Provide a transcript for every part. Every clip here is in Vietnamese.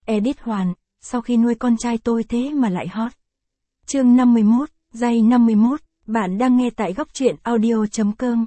Edit Hoàn, sau khi nuôi con trai tôi thế mà lại hot. Chương 51, giây 51, bạn đang nghe tại góc truyện audio.com.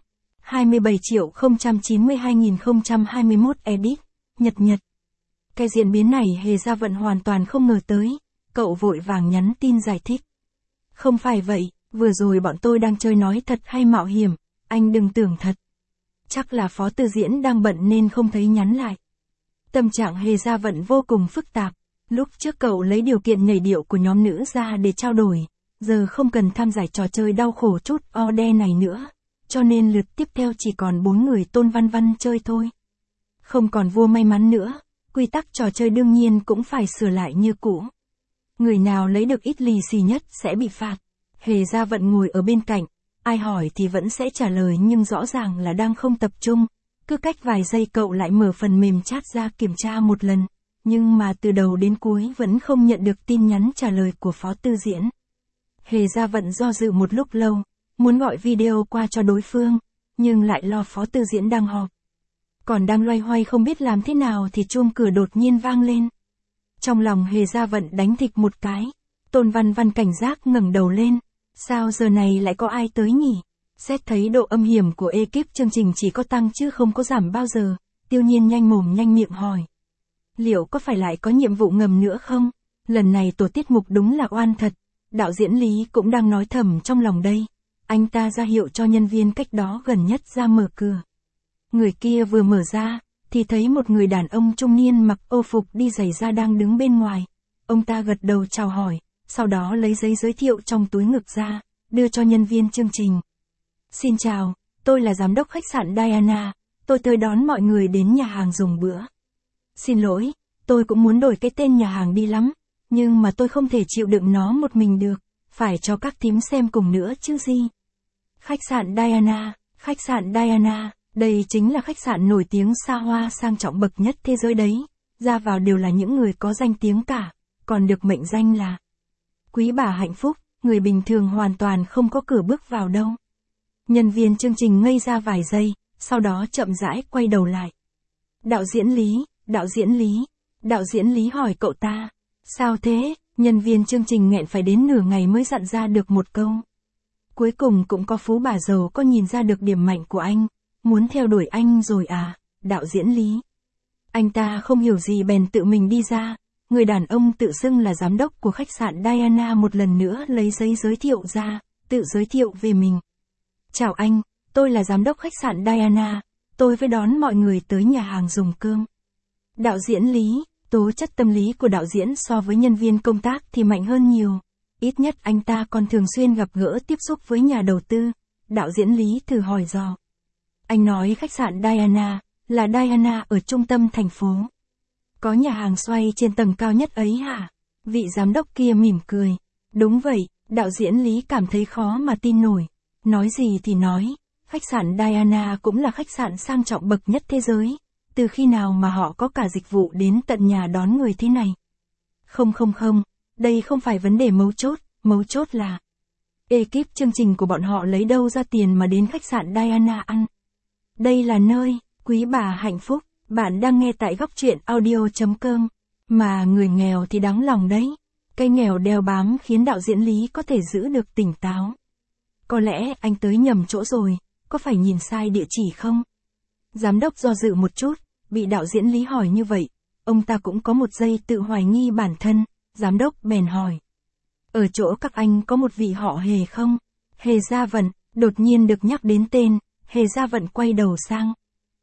27.092.021 Edit, Nhật. Cái diễn biến này Hề Gia Vận hoàn toàn không ngờ tới, cậu vội vàng nhắn tin giải thích. Không phải vậy, vừa rồi bọn tôi đang chơi nói thật hay mạo hiểm, anh đừng tưởng thật. Chắc là Phó Tư Diễn đang bận nên không thấy nhắn lại. Tâm trạng Hề Gia Vận vô cùng phức tạp, lúc trước cậu lấy điều kiện nhảy điệu của nhóm nữ ra để trao đổi, giờ không cần tham giải trò chơi đau khổ chút ode này nữa, cho nên lượt tiếp theo chỉ còn 4 người Tôn Văn Văn chơi thôi. Không còn vua may mắn nữa, quy tắc trò chơi đương nhiên cũng phải sửa lại như cũ. Người nào lấy được ít lì xì nhất sẽ bị phạt. Hề Gia Vận ngồi ở bên cạnh, ai hỏi thì vẫn sẽ trả lời nhưng rõ ràng là đang không tập trung. Cứ cách vài giây cậu lại mở phần mềm chat ra kiểm tra một lần, nhưng mà từ đầu đến cuối vẫn không nhận được tin nhắn trả lời của Phó Tư Diễn. Hề Gia Vận do dự một lúc lâu, muốn gọi video qua cho đối phương, nhưng lại lo Phó Tư Diễn đang họp. Còn đang loay hoay không biết làm thế nào thì chuông cửa đột nhiên vang lên. Trong lòng Hề Gia Vận đánh thịch một cái, Tôn Văn Văn cảnh giác ngẩng đầu lên, sao giờ này lại có ai tới nhỉ? Xét thấy độ âm hiểm của ekip chương trình chỉ có tăng chứ không có giảm bao giờ, Tiêu Nhiên nhanh mồm nhanh miệng hỏi. Liệu có phải lại có nhiệm vụ ngầm nữa không? Lần này tổ tiết mục đúng là oan thật, đạo diễn Lý cũng đang nói thầm trong lòng đây. Anh ta ra hiệu cho nhân viên cách đó gần nhất ra mở cửa. Người kia vừa mở ra, thì thấy một người đàn ông trung niên mặc ô phục đi giày da đang đứng bên ngoài. Ông ta gật đầu chào hỏi, sau đó lấy giấy giới thiệu trong túi ngực ra, đưa cho nhân viên chương trình. Xin chào, tôi là giám đốc khách sạn Diana, tôi tới đón mọi người đến nhà hàng dùng bữa. Xin lỗi, tôi cũng muốn đổi cái tên nhà hàng đi lắm, nhưng mà tôi không thể chịu đựng nó một mình được, phải cho các thím xem cùng nữa chứ gì. Khách sạn Diana, đây chính là khách sạn nổi tiếng xa hoa sang trọng bậc nhất thế giới đấy, ra vào đều là những người có danh tiếng cả, còn được mệnh danh là quý bà hạnh phúc, người bình thường hoàn toàn không có cửa bước vào đâu. Nhân viên chương trình ngây ra vài giây, sau đó chậm rãi quay đầu lại. Đạo diễn Lý hỏi cậu ta. Sao thế? Nhân viên chương trình nghẹn phải đến nửa ngày mới dặn ra được một câu. Cuối cùng cũng có phú bà giàu có nhìn ra được điểm mạnh của anh, muốn theo đuổi anh rồi à, đạo diễn Lý. Anh ta không hiểu gì bèn tự mình đi ra, người đàn ông tự xưng là giám đốc của khách sạn Diana một lần nữa lấy giấy giới thiệu ra, tự giới thiệu về mình. Chào anh, tôi là giám đốc khách sạn Diana, tôi với đón mọi người tới nhà hàng dùng cơm. Đạo diễn Lý, tố chất tâm lý của đạo diễn so với nhân viên công tác thì mạnh hơn nhiều. Ít nhất anh ta còn thường xuyên gặp gỡ tiếp xúc với nhà đầu tư. Đạo diễn Lý thử hỏi dò. Anh nói khách sạn Diana, là Diana ở trung tâm thành phố. Có nhà hàng xoay trên tầng cao nhất ấy hả? Vị giám đốc kia mỉm cười. Đúng vậy, đạo diễn Lý cảm thấy khó mà tin nổi. Nói gì thì nói, khách sạn Diana cũng là khách sạn sang trọng bậc nhất thế giới. Từ khi nào mà họ có cả dịch vụ đến tận nhà đón người thế này? Không, đây không phải vấn đề mấu chốt là ekip chương trình của bọn họ lấy đâu ra tiền mà đến khách sạn Diana ăn. Đây là nơi, quý bà hạnh phúc, bạn đang nghe tại góc truyện audio.com, mà người nghèo thì đáng lòng đấy. Cây nghèo đeo bám khiến đạo diễn Lý có thể giữ được tỉnh táo. Có lẽ anh tới nhầm chỗ rồi, có phải nhìn sai địa chỉ không? Giám đốc do dự một chút, bị đạo diễn Lý hỏi như vậy, ông ta cũng có một giây tự hoài nghi bản thân, giám đốc bèn hỏi. Ở chỗ các anh có một vị họ Hề không? Hề Gia Vận, đột nhiên được nhắc đến tên, Hề Gia Vận quay đầu sang.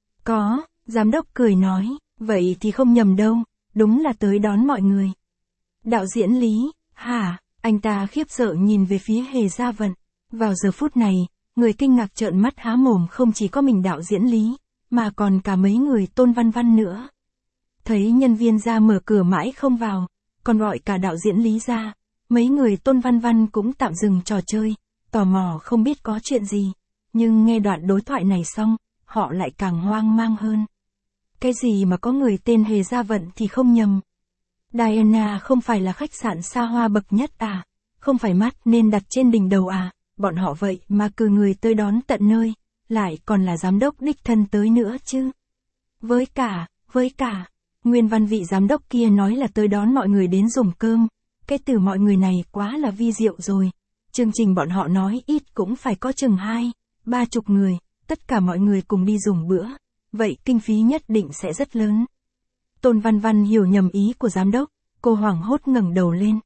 Có, giám đốc cười nói, vậy thì không nhầm đâu, đúng là tới đón mọi người. Đạo diễn Lý, hả? Anh ta khiếp sợ nhìn về phía Hề Gia Vận. Vào giờ phút này, người kinh ngạc trợn mắt há mồm không chỉ có mình đạo diễn Lý, mà còn cả mấy người Tôn Văn Văn nữa. Thấy nhân viên ra mở cửa mãi không vào, còn gọi cả đạo diễn Lý ra, mấy người Tôn Văn Văn cũng tạm dừng trò chơi, tò mò không biết có chuyện gì, nhưng nghe đoạn đối thoại này xong, họ lại càng hoang mang hơn. Cái gì mà có người tên Hề Gia Vận thì không nhầm. Diana không phải là khách sạn xa hoa bậc nhất à? Không phải mắt nên đặt trên đỉnh đầu à? Bọn họ vậy mà cử người tới đón tận nơi, lại còn là giám đốc đích thân tới nữa chứ. Với cả, Nguyên văn vị giám đốc kia nói là tới đón mọi người đến dùng cơm. Cái từ mọi người này quá là vi diệu rồi. Chương trình bọn họ nói ít cũng phải có chừng 20-30 người, tất cả mọi người cùng đi dùng bữa. Vậy kinh phí nhất định sẽ rất lớn. Tôn Văn Văn hiểu nhầm ý của giám đốc, cô hoảng hốt ngẩng đầu lên.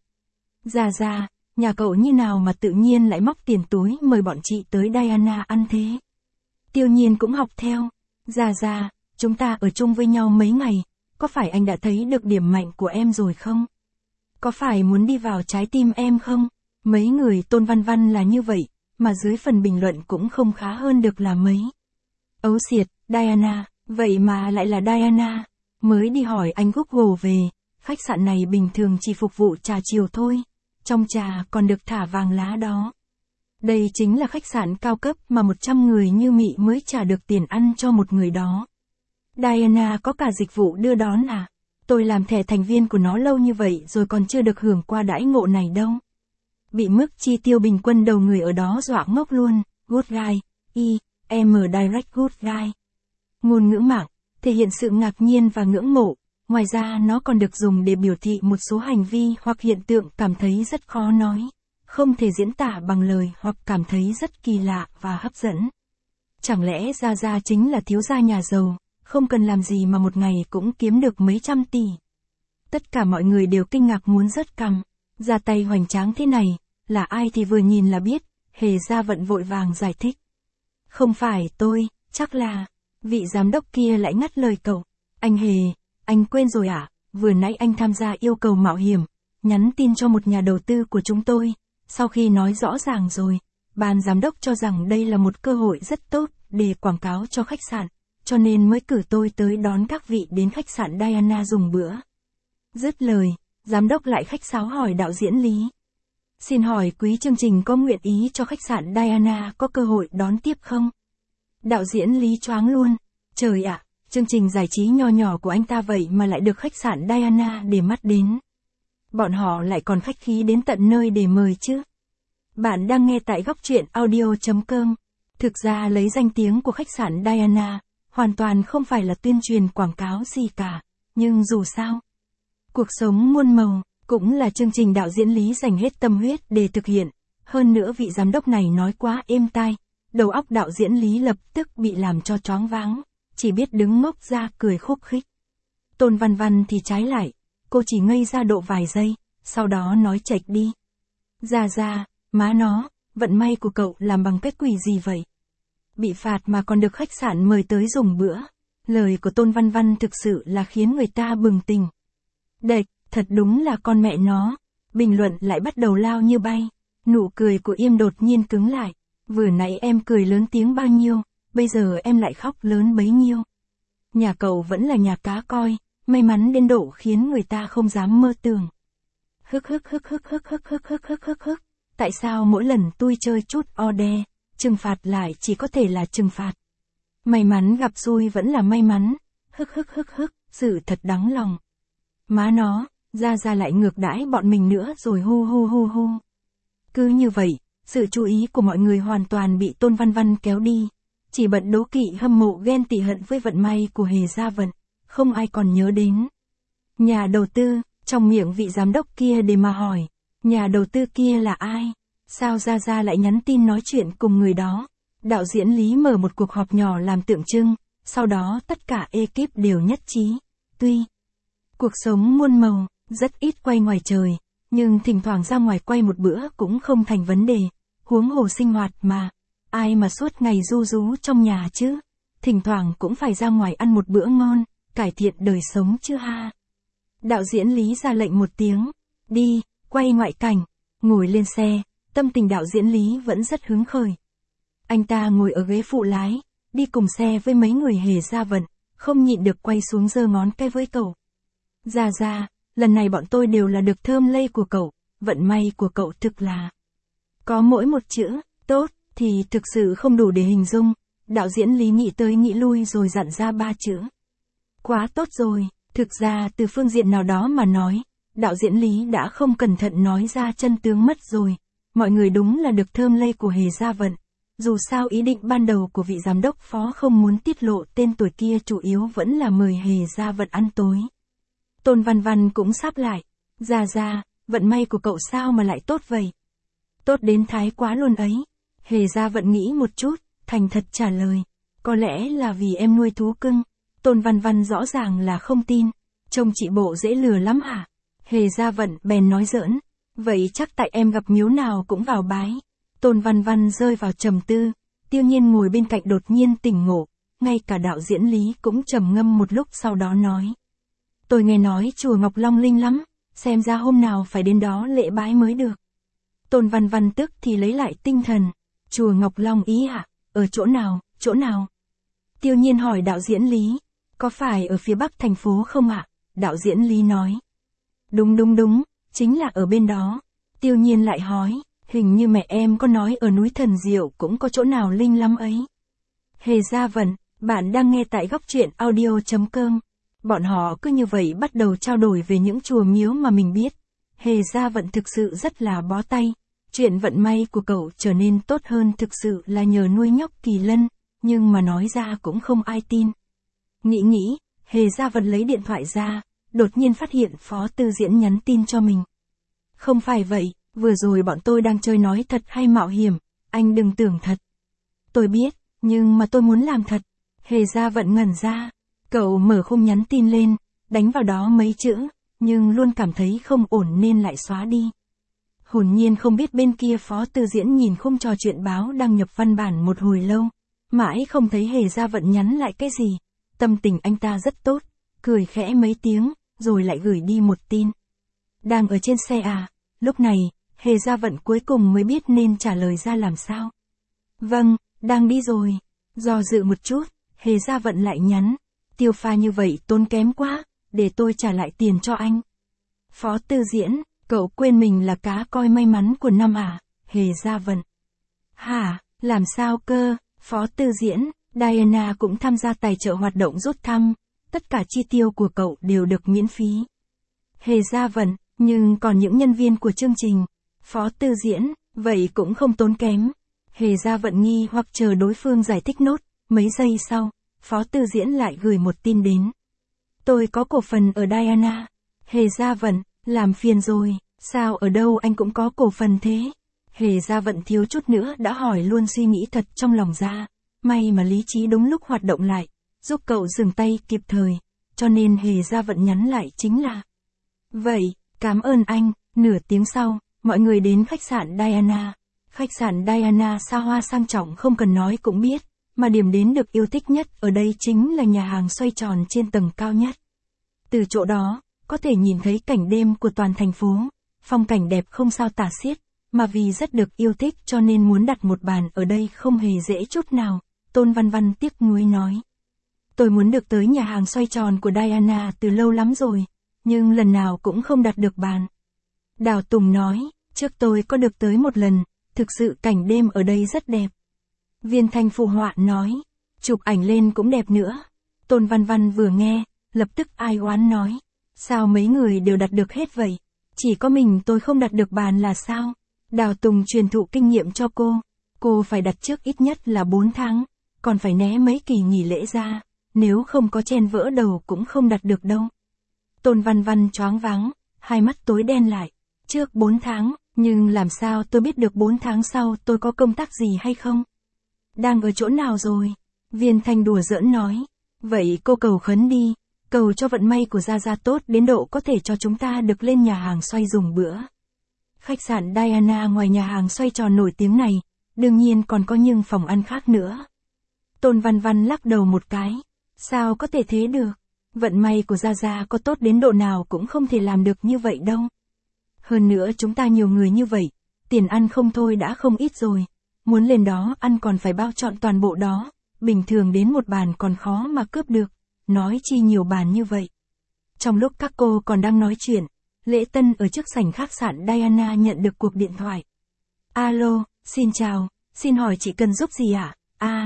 Ra, nhà cậu như nào mà tự nhiên lại móc tiền túi mời bọn chị tới Diana ăn thế? Tiêu Nhiên cũng học theo. Ra, chúng ta ở chung với nhau mấy ngày, có phải anh đã thấy được điểm mạnh của em rồi không? Có phải muốn đi vào trái tim em không? Mấy người Tôn Văn Văn là như vậy, mà dưới phần bình luận cũng không khá hơn được là mấy. Ấu xiệt, Diana, vậy mà lại là Diana. Mới đi hỏi anh Google về, khách sạn này bình thường chỉ phục vụ trà chiều thôi, trong trà còn được thả vàng lá đó. Đây chính là khách sạn cao cấp mà 100 người như Mị mới trả được tiền ăn cho một người đó. Diana có cả dịch vụ đưa đón à? Tôi làm thẻ thành viên của nó lâu như vậy rồi còn chưa được hưởng qua đãi ngộ này đâu. Bị mức chi tiêu bình quân đầu người ở đó dọa ngốc luôn. Good guy, em direct good guy. Ngôn ngữ mạng, thể hiện sự ngạc nhiên và ngưỡng mộ. Ngoài ra nó còn được dùng để biểu thị một số hành vi hoặc hiện tượng cảm thấy rất khó nói, không thể diễn tả bằng lời hoặc cảm thấy rất kỳ lạ và hấp dẫn. Chẳng lẽ Ra chính là thiếu gia nhà giàu, không cần làm gì mà một ngày cũng kiếm được mấy trăm tỷ. Tất cả mọi người đều kinh ngạc muốn rớt cằm. Ra tay hoành tráng thế này, là ai thì vừa nhìn là biết. Hề Gia Vận vội vàng giải thích. Không phải tôi, chắc là... Vị giám đốc kia lại ngắt lời cậu. Anh Hề, anh quên rồi à? Vừa nãy anh tham gia yêu cầu mạo hiểm, nhắn tin cho một nhà đầu tư của chúng tôi. Sau khi nói rõ ràng rồi, ban giám đốc cho rằng đây là một cơ hội rất tốt để quảng cáo cho khách sạn, cho nên mới cử tôi tới đón các vị đến khách sạn Diana dùng bữa. Dứt lời, giám đốc lại khách sáo hỏi đạo diễn Lý. Xin hỏi quý chương trình có nguyện ý cho khách sạn Diana có cơ hội đón tiếp không? Đạo diễn Lý choáng luôn. Trời ạ, chương trình giải trí nho nhỏ của anh ta vậy mà lại được khách sạn Diana để mắt đến. Bọn họ lại còn khách khí đến tận nơi để mời chứ. Bạn đang nghe tại góc truyện audio.com. Thực ra lấy danh tiếng của khách sạn Diana, hoàn toàn không phải là tuyên truyền quảng cáo gì cả. Nhưng dù sao, cuộc sống muôn màu, cũng là chương trình đạo diễn Lý dành hết tâm huyết để thực hiện. Hơn nữa vị giám đốc này nói quá êm tai. Đầu óc đạo diễn Lý lập tức bị làm cho choáng váng, chỉ biết đứng ngốc ra cười khúc khích. Tôn Văn Văn thì trái lại, cô chỉ ngây ra độ vài giây, sau đó nói chệch đi. Ra, má nó, vận may của cậu làm bằng cái quỷ gì vậy? Bị phạt mà còn được khách sạn mời tới dùng bữa. Lời của Tôn Văn Văn thực sự là khiến người ta bừng tỉnh. Đệch, thật đúng là con mẹ nó. Bình luận lại bắt đầu lao như bay. Nụ cười của Yêm đột nhiên cứng lại. Vừa nãy em cười lớn tiếng bao nhiêu, bây giờ em lại khóc lớn bấy nhiêu. Nhà cậu vẫn là nhà cá coi, may mắn đến độ khiến người ta không dám mơ tưởng. Hức. Tại sao mỗi lần tôi chơi chút ode, trừng phạt lại chỉ có thể là trừng phạt? May mắn gặp xui vẫn là may mắn. Hức, sự thật đáng lòng. Má nó, ra lại ngược đãi bọn mình nữa rồi hu. Cứ như vậy, sự chú ý của mọi người hoàn toàn bị Tôn Văn Văn kéo đi. Chỉ bận đố kỵ hâm mộ ghen tị hận với vận may của Hề Gia Vận, không ai còn nhớ đến. Nhà đầu tư, trong miệng vị giám đốc kia để mà hỏi, nhà đầu tư kia là ai? Sao Ra lại nhắn tin nói chuyện cùng người đó? Đạo diễn Lý mở một cuộc họp nhỏ làm tượng trưng, sau đó tất cả ekip đều nhất trí. Tuy cuộc sống muôn màu, rất ít quay ngoài trời, nhưng thỉnh thoảng ra ngoài quay một bữa cũng không thành vấn đề. Huống hồ sinh hoạt mà, ai mà suốt ngày ru rú trong nhà chứ? Thỉnh thoảng cũng phải ra ngoài ăn một bữa ngon, cải thiện đời sống chứ ha. Đạo diễn Lý ra lệnh một tiếng, đi, quay ngoại cảnh. Ngồi lên xe, tâm tình đạo diễn Lý vẫn rất hứng khởi. Anh ta ngồi ở ghế phụ lái, đi cùng xe với mấy người Hề Gia Vận, không nhịn được quay xuống giơ ngón cái với cậu. Ra, lần này bọn tôi đều là được thơm lây của cậu, vận may của cậu thực là... Có mỗi một chữ, tốt, thì thực sự không đủ để hình dung. Đạo diễn Lý nghĩ tới nghĩ lui rồi dặn ra 3 chữ. Quá tốt rồi, thực ra từ phương diện nào đó mà nói, đạo diễn Lý đã không cẩn thận nói ra chân tướng mất rồi. Mọi người đúng là được thơm lây của Hề Gia Vận. Dù sao ý định ban đầu của vị giám đốc phó không muốn tiết lộ tên tuổi kia chủ yếu vẫn là mời Hề Gia Vận ăn tối. Tôn Văn Văn cũng sáp lại. Ra, vận may của cậu sao mà lại tốt vậy? Tốt đến thái quá luôn ấy. Hề Gia Vận nghĩ một chút, thành thật trả lời. Có lẽ là vì em nuôi thú cưng. Tôn Văn Văn rõ ràng là không tin. Trông chị bộ dễ lừa lắm hả? Hề Gia Vận bèn nói giỡn. Vậy chắc tại em gặp miếu nào cũng vào bái. Tôn Văn Văn rơi vào trầm tư. Tiêu Nhiên ngồi bên cạnh đột nhiên tỉnh ngộ. Ngay cả đạo diễn Lý cũng trầm ngâm một lúc sau đó nói. Tôi nghe nói chùa Ngọc Long linh lắm. Xem ra hôm nào phải đến đó lễ bái mới được. Tôn Văn Văn tức thì lấy lại tinh thần. Chùa Ngọc Long ý ạ? Ở chỗ nào? Tiêu Nhiên hỏi đạo diễn Lý. Có phải ở phía bắc thành phố không ạ? Đạo diễn Lý nói. Đúng, chính là ở bên đó. Tiêu Nhiên lại hỏi, hình như mẹ em có nói ở núi Thần Diệu cũng có chỗ nào linh lắm ấy. Hề Gia Vận, bạn đang nghe tại Góc Truyện Audio.com. Bọn họ cứ như vậy bắt đầu trao đổi về những chùa miếu mà mình biết. Hề Gia Vận thực sự rất là bó tay. Chuyện vận may của cậu trở nên tốt hơn thực sự là nhờ nuôi nhóc Kỳ Lân, nhưng mà nói ra cũng không ai tin. Nghĩ, Hề Gia Vận lấy điện thoại ra, đột nhiên phát hiện Phó Tư Diễn nhắn tin cho mình. Không phải vậy, vừa rồi bọn tôi đang chơi nói thật hay mạo hiểm, anh đừng tưởng thật. Tôi biết, nhưng mà tôi muốn làm thật. Hề Gia Vận ngẩn ra, cậu mở khung nhắn tin lên, đánh vào đó mấy chữ, nhưng luôn cảm thấy không ổn nên lại xóa đi. Hồn nhiên không biết bên kia Phó Tư Diễn nhìn khung trò chuyện báo đăng nhập văn bản một hồi lâu, mãi không thấy Hề Gia Vận nhắn lại cái gì. Tâm tình anh ta rất tốt, cười khẽ mấy tiếng, rồi lại gửi đi một tin. Đang ở trên xe à? Lúc này, Hề Gia Vận cuối cùng mới biết nên trả lời ra làm sao. Vâng, đang đi rồi. Do dự một chút, Hề Gia Vận lại nhắn. Tiêu pha như vậy tốn kém quá, để tôi trả lại tiền cho anh. Phó Tư Diễn, cậu quên mình là cá coi may mắn của năm à? Hề Gia Vận. Hả, làm sao cơ? Phó Tư Diễn, Diana cũng tham gia tài trợ hoạt động rút thăm. Tất cả chi tiêu của cậu đều được miễn phí. Hề Gia Vận, nhưng còn những nhân viên của chương trình. Phó Tư Diễn, vậy cũng không tốn kém. Hề Gia Vận nghi hoặc chờ đối phương giải thích nốt. Mấy giây sau, Phó Tư Diễn lại gửi một tin đến. Tôi có cổ phần ở Diana. Hề Gia Vận, làm phiền rồi, sao ở đâu anh cũng có cổ phần thế? Hề Gia Vận thiếu chút nữa đã hỏi luôn suy nghĩ thật trong lòng ra. May mà lý trí đúng lúc hoạt động lại, giúp cậu dừng tay kịp thời, cho nên Hề Gia Vận nhắn lại chính là. Vậy, cảm ơn anh. Nửa tiếng sau, mọi người đến khách sạn Diana. Khách sạn Diana xa hoa sang trọng không cần nói cũng biết, mà điểm đến được yêu thích nhất ở đây chính là nhà hàng xoay tròn trên tầng cao nhất. Từ chỗ đó, có thể nhìn thấy cảnh đêm của toàn thành phố, phong cảnh đẹp không sao tả xiết, mà vì rất được yêu thích cho nên muốn đặt một bàn ở đây không hề dễ chút nào, Tôn Văn Văn tiếc nuối nói. Tôi muốn được tới nhà hàng xoay tròn của Diana từ lâu lắm rồi, nhưng lần nào cũng không đặt được bàn. Đào Tùng nói, trước tôi có được tới một lần, thực sự cảnh đêm ở đây rất đẹp. Viên Thanh phụ họa nói, chụp ảnh lên cũng đẹp nữa. Tôn Văn Văn vừa nghe, lập tức ai oán nói, sao mấy người đều đặt được hết vậy, chỉ có mình tôi không đặt được bàn là sao? Đào Tùng truyền thụ kinh nghiệm cho cô phải đặt trước ít nhất là 4 tháng, còn phải né mấy kỳ nghỉ lễ ra, nếu không có chen vỡ đầu cũng không đặt được đâu. Tôn Văn Văn choáng váng, hai mắt tối đen lại, trước 4 tháng, nhưng làm sao tôi biết được 4 tháng sau tôi có công tác gì hay không? Đang ở chỗ nào rồi? Viên Thanh đùa giỡn nói, vậy cô cầu khấn đi, cầu cho vận may của Gia Gia tốt đến độ có thể cho chúng ta được lên nhà hàng xoay dùng bữa. Khách sạn Diana ngoài nhà hàng xoay tròn nổi tiếng này, đương nhiên còn có những phòng ăn khác nữa. Tôn Văn Văn lắc đầu một cái, sao có thể thế được? Vận may của Gia Gia có tốt đến độ nào cũng không thể làm được như vậy đâu. Hơn nữa chúng ta nhiều người như vậy, tiền ăn không thôi đã không ít rồi. Muốn lên đó ăn còn phải bao trọn toàn bộ đó, bình thường đến một bàn còn khó mà cướp được, nói chi nhiều bàn như vậy. Trong lúc các cô còn đang nói chuyện, lễ tân ở trước sảnh khách sạn Diana nhận được cuộc điện thoại. Alo, xin chào, xin hỏi chị cần giúp gì ạ?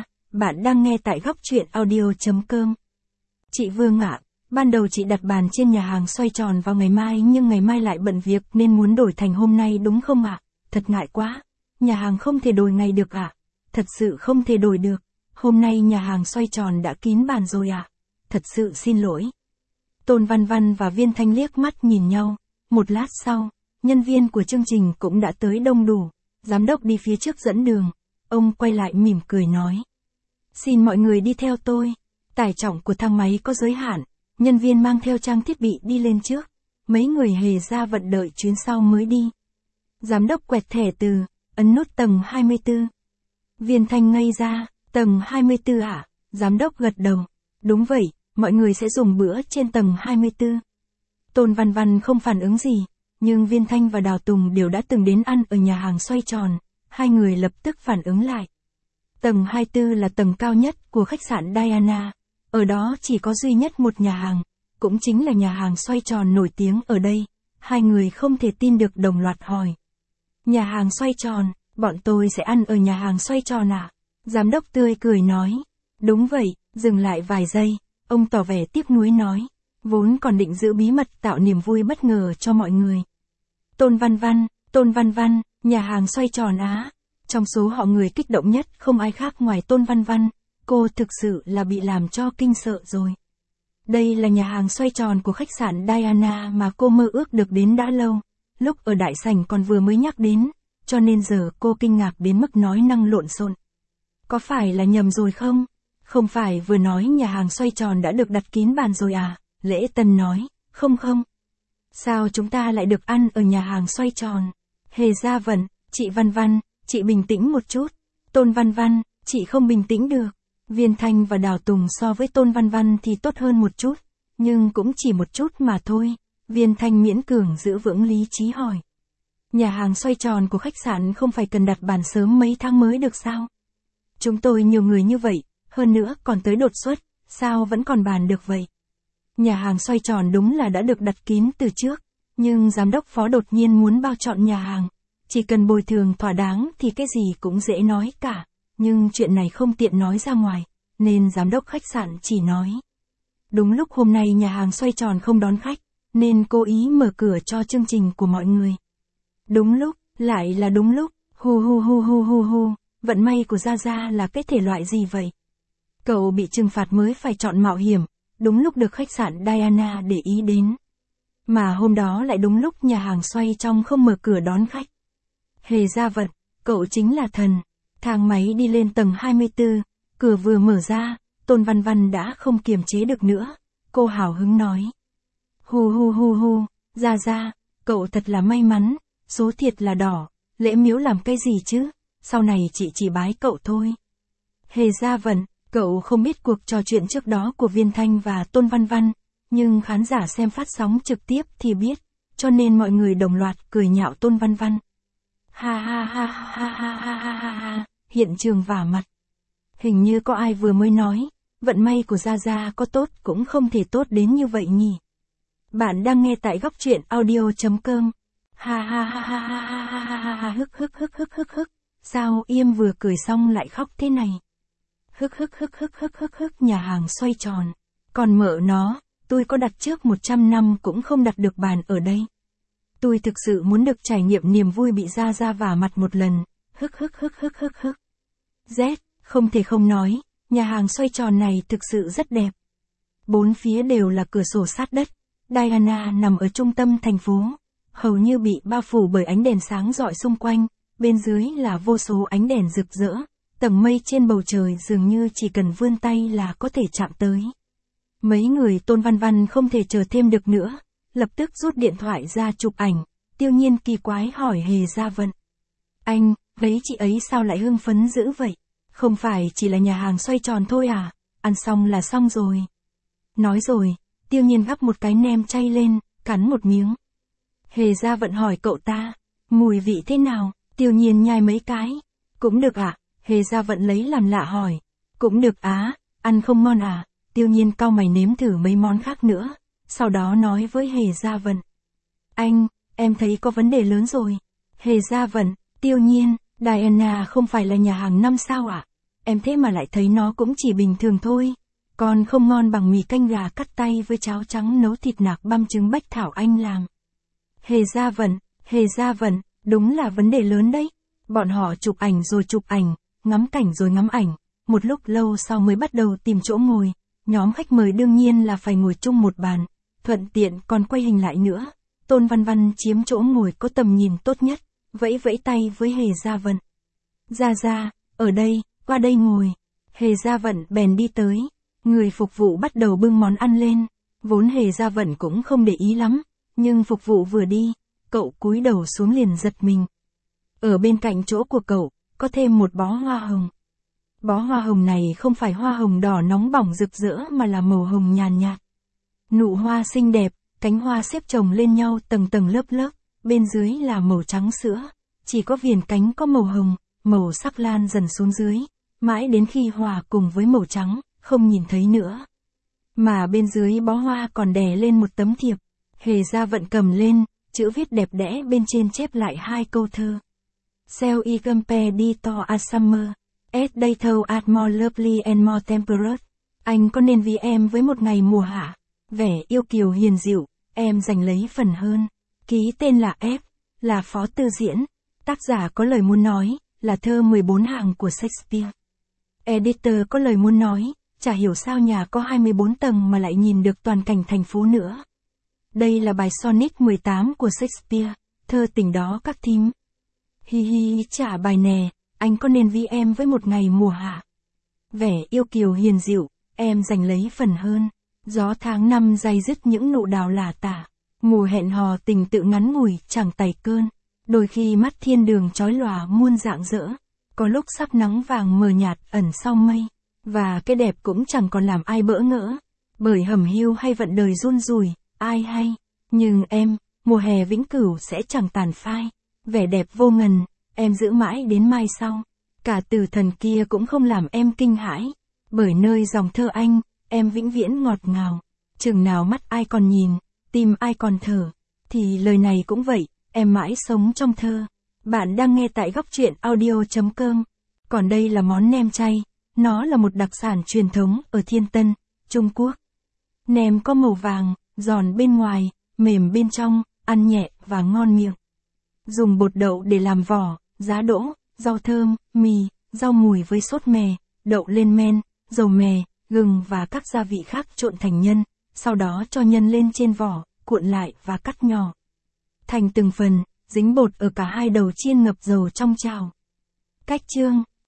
Bạn đang nghe tại Góc Truyện Audio.com. Chị Vương ạ, ban đầu chị đặt bàn trên nhà hàng xoay tròn vào ngày mai nhưng ngày mai lại bận việc nên muốn đổi thành hôm nay đúng không ạ? Thật ngại quá. Nhà hàng không thể đổi ngày được ạ? Thật sự không thể đổi được. Hôm nay nhà hàng xoay tròn đã kín bàn rồi ạ. Thật sự xin lỗi. Tôn Văn Văn và Viên Thanh liếc mắt nhìn nhau, một lát sau, nhân viên của chương trình cũng đã tới đông đủ, giám đốc đi phía trước dẫn đường, ông quay lại mỉm cười nói. Xin mọi người đi theo tôi, tải trọng của thang máy có giới hạn, nhân viên mang theo trang thiết bị đi lên trước, mấy người Hề Gia Vận đợi chuyến sau mới đi. Giám đốc quẹt thẻ từ, ấn nút tầng 24. Viên Thanh ngây ra, tầng 24 à? Giám đốc gật đầu. Đúng vậy, mọi người sẽ dùng bữa trên tầng 24. Tôn Văn Văn không phản ứng gì, nhưng Viên Thanh và Đào Tùng đều đã từng đến ăn ở nhà hàng xoay tròn, hai người lập tức phản ứng lại. Tầng 24 là tầng cao nhất của khách sạn Diana, ở đó chỉ có duy nhất một nhà hàng, cũng chính là nhà hàng xoay tròn nổi tiếng ở đây. Hai người không thể tin được đồng loạt hỏi. Nhà hàng xoay tròn, bọn tôi sẽ ăn ở nhà hàng xoay tròn à? Giám đốc tươi cười nói. Đúng vậy, dừng lại vài giây, ông tỏ vẻ tiếc nuối nói. Vốn còn định giữ bí mật tạo niềm vui bất ngờ cho mọi người. Tôn Văn Văn, nhà hàng xoay tròn á. Trong số họ người kích động nhất không ai khác ngoài Tôn Văn Văn, cô thực sự là bị làm cho kinh sợ rồi. Đây là nhà hàng xoay tròn của khách sạn Diana mà cô mơ ước được đến đã lâu, lúc ở đại sảnh còn vừa mới nhắc đến, cho nên giờ cô kinh ngạc đến mức nói năng lộn xộn. Có phải là nhầm rồi không? Không phải vừa nói nhà hàng xoay tròn đã được đặt kín bàn rồi à? Lễ Tân nói, không. Sao chúng ta lại được ăn ở nhà hàng xoay tròn? Hề Gia Vận, chị Văn Văn, chị bình tĩnh một chút. Tôn Văn Văn, chị không bình tĩnh được. Viên Thanh và Đào Tùng so với Tôn Văn Văn thì tốt hơn một chút, nhưng cũng chỉ một chút mà thôi. Viên Thanh miễn cường giữ vững lý trí hỏi. Nhà hàng xoay tròn của khách sạn không phải cần đặt bàn sớm mấy tháng mới được sao? Chúng tôi nhiều người như vậy, hơn nữa còn tới đột xuất, sao vẫn còn bàn được vậy? Nhà hàng xoay tròn đúng là đã được đặt kín từ trước, nhưng giám đốc phó đột nhiên muốn bao trọn nhà hàng. Chỉ cần bồi thường thỏa đáng thì cái gì cũng dễ nói cả, nhưng chuyện này không tiện nói ra ngoài, nên giám đốc khách sạn chỉ nói. Đúng lúc hôm nay nhà hàng xoay tròn không đón khách, nên cố ý mở cửa cho chương trình của mọi người. Đúng lúc, lại là đúng lúc, hu, vận may của Gia Gia là cái thể loại gì vậy? Cậu bị trừng phạt mới phải chọn mạo hiểm, đúng lúc được khách sạn Diana để ý đến. Mà hôm đó lại đúng lúc nhà hàng xoay trong không mở cửa đón khách. Hề Gia Vận, cậu chính là thần. Thang máy đi lên tầng 24, cửa vừa mở ra, Tôn Văn Văn đã không kiềm chế được nữa. Cô hào hứng nói. Hu, Gia Gia, cậu thật là may mắn, số thiệt là đỏ, lễ miếu làm cái gì chứ, sau này chị chỉ bái cậu thôi. Hề Gia Vận, cậu không biết cuộc trò chuyện trước đó của Viên Thanh và Tôn Văn Văn, nhưng khán giả xem phát sóng trực tiếp thì biết, cho nên mọi người đồng loạt cười nhạo Tôn Văn Văn. Ha, hiện trường vả mặt. Hình như có ai vừa mới nói, vận may của Gia Gia có tốt cũng không thể tốt đến như vậy nhỉ. Bạn đang nghe tại góc truyện audio.com. Ha, hức, sao Yêm vừa cười xong lại khóc thế này? Hức, nhà hàng xoay tròn. Còn mợ nó, tôi có đặt trước 100 năm cũng không đặt được bàn ở đây. Tôi thực sự muốn được trải nghiệm niềm vui bị Gia Gia vả mặt một lần. Hức. Z, không thể không nói, nhà hàng xoay tròn này thực sự rất đẹp. Bốn phía đều là cửa sổ sát đất. Diana nằm ở trung tâm thành phố, hầu như bị bao phủ bởi ánh đèn sáng rọi xung quanh, bên dưới là vô số ánh đèn rực rỡ, tầng mây trên bầu trời dường như chỉ cần vươn tay là có thể chạm tới. Mấy người Tôn Văn Văn không thể chờ thêm được nữa, lập tức rút điện thoại ra chụp ảnh. Tiêu Nhiên kỳ quái hỏi Hề Gia Vận. Anh, thấy chị ấy sao lại hưng phấn dữ vậy? Không phải chỉ là nhà hàng xoay tròn thôi à? Ăn xong là xong rồi. Nói rồi, Tiêu Nhiên gắp một cái nem chay lên, cắn một miếng. Hề Gia Vận hỏi cậu ta, mùi vị thế nào? Tiêu Nhiên nhai mấy cái. Cũng được ạ. Hề Gia Vận lấy làm lạ hỏi. Cũng được á, ăn không ngon à? Tiêu Nhiên cau mày nếm thử mấy món khác nữa, sau đó nói với Hề Gia Vận. Anh, em thấy có vấn đề lớn rồi. Hề Gia Vận, Tiêu Nhiên, Diana không phải là nhà hàng 5 sao ạ? Em thế mà lại thấy nó cũng chỉ bình thường thôi. Còn không ngon bằng mì canh gà cắt tay với cháo trắng nấu thịt nạc băm trứng bách thảo anh làm. Hề Gia Vận, đúng là vấn đề lớn đấy. Bọn họ chụp ảnh rồi chụp ảnh, ngắm cảnh rồi ngắm ảnh, một lúc lâu sau mới bắt đầu tìm chỗ ngồi. Nhóm khách mời đương nhiên là phải ngồi chung một bàn, thuận tiện còn quay hình lại nữa. Tôn Văn Văn chiếm chỗ ngồi có tầm nhìn tốt nhất, vẫy vẫy tay với Hề Gia Vận. Ra, ở đây, qua đây ngồi. Hề Gia Vận bèn đi tới. Người phục vụ bắt đầu bưng món ăn lên. Vốn Hề Gia Vận cũng không để ý lắm, nhưng phục vụ vừa đi, cậu cúi đầu xuống liền giật mình. Ở bên cạnh chỗ của cậu, có thêm một bó hoa hồng. Bó hoa hồng này không phải hoa hồng đỏ nóng bỏng rực rỡ mà là màu hồng nhàn nhạt. Nụ hoa xinh đẹp, cánh hoa xếp chồng lên nhau tầng tầng lớp lớp, bên dưới là màu trắng sữa, chỉ có viền cánh có màu hồng, màu sắc lan dần xuống dưới, mãi đến khi hòa cùng với màu trắng, không nhìn thấy nữa. Mà bên dưới bó hoa còn đè lên một tấm thiệp. Hề Gia Vận cầm lên, chữ viết đẹp đẽ bên trên chép lại 2 câu thơ. Sell I compare đi to a summer, as they told at more lovely and more temperate. Anh có nên vì em với một ngày mùa hạ, vẻ yêu kiều hiền dịu, em giành lấy phần hơn. Ký tên là F, là Phó Tư Diễn. Tác giả có lời muốn nói, là thơ 14 hàng của Shakespeare. Editor có lời muốn nói, chả hiểu sao nhà có 24 tầng mà lại nhìn được toàn cảnh thành phố nữa. Đây là bài Sonnet 18 của Shakespeare, thơ tình đó các thím. Hi hi, trả bài nè, anh có nên vì em với một ngày mùa hạ. Vẻ yêu kiều hiền dịu, em giành lấy phần hơn. Gió tháng 5 day dứt những nụ đào lả tả. Mùa hẹn hò tình tự ngắn ngủi chẳng tày cơn. Đôi khi mắt thiên đường chói lòa muôn dạng dỡ. Có lúc sắc nắng vàng mờ nhạt ẩn sau mây. Và cái đẹp cũng chẳng còn làm ai bỡ ngỡ. Bởi hầm hiu hay vận đời run rủi, ai hay. Nhưng em, mùa hè vĩnh cửu sẽ chẳng tàn phai. Vẻ đẹp vô ngần, em giữ mãi đến mai sau. Cả từ thần kia cũng không làm em kinh hãi. Bởi nơi dòng thơ anh, em vĩnh viễn ngọt ngào. Chừng nào mắt ai còn nhìn, tim ai còn thở, thì lời này cũng vậy, em mãi sống trong thơ. Bạn đang nghe tại Góc Truyện Audio.com. Còn đây là món nem chay. Nó là một đặc sản truyền thống ở Thiên Tân, Trung Quốc. Nem có màu vàng, giòn bên ngoài, mềm bên trong, ăn nhẹ và ngon miệng. Dùng bột đậu để làm vỏ, giá đỗ, rau thơm, mì, rau mùi với sốt mè, đậu lên men, dầu mè, gừng và các gia vị khác trộn thành nhân, sau đó cho nhân lên trên vỏ, cuộn lại và cắt nhỏ thành từng phần, dính bột ở cả hai đầu chiên ngập dầu trong chảo. Cách chương.